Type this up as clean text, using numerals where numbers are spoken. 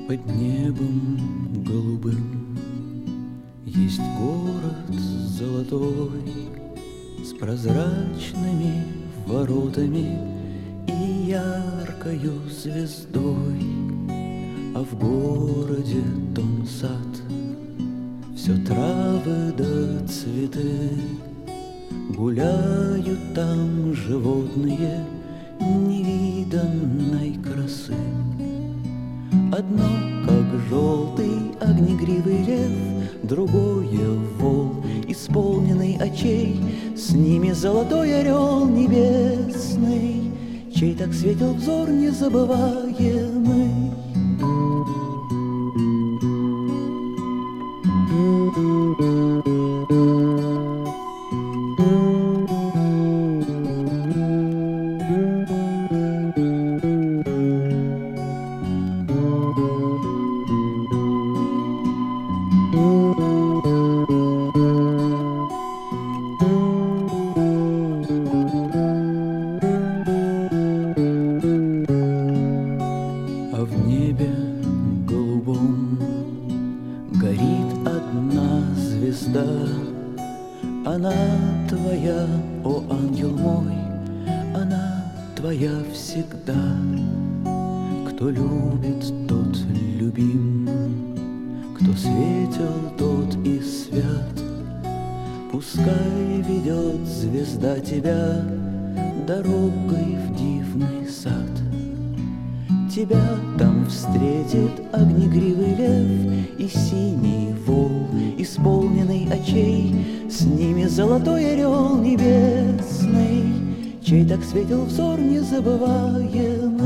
Под небом голубым есть город золотой с прозрачными воротами и яркою звездой. А в городе том сад, все травы да цветы, гуляют там животные невиданной красы. Одно, как желтый огнегривый лев, другое вол, исполненный очей, с ними золотой орел небесный, чей так светил взор незабываемый. А в небе голубом горит одна звезда. Она твоя, о ангел мой, она твоя всегда. Кто любит, тот любим, кто светел, тот и свят. Пускай ведет звезда тебя дорогой в дивный сад. Тебя там встретит огнегривый лев и синий вол, исполненный очей, с ними золотой орел небесный, чей так светил взор незабываемый.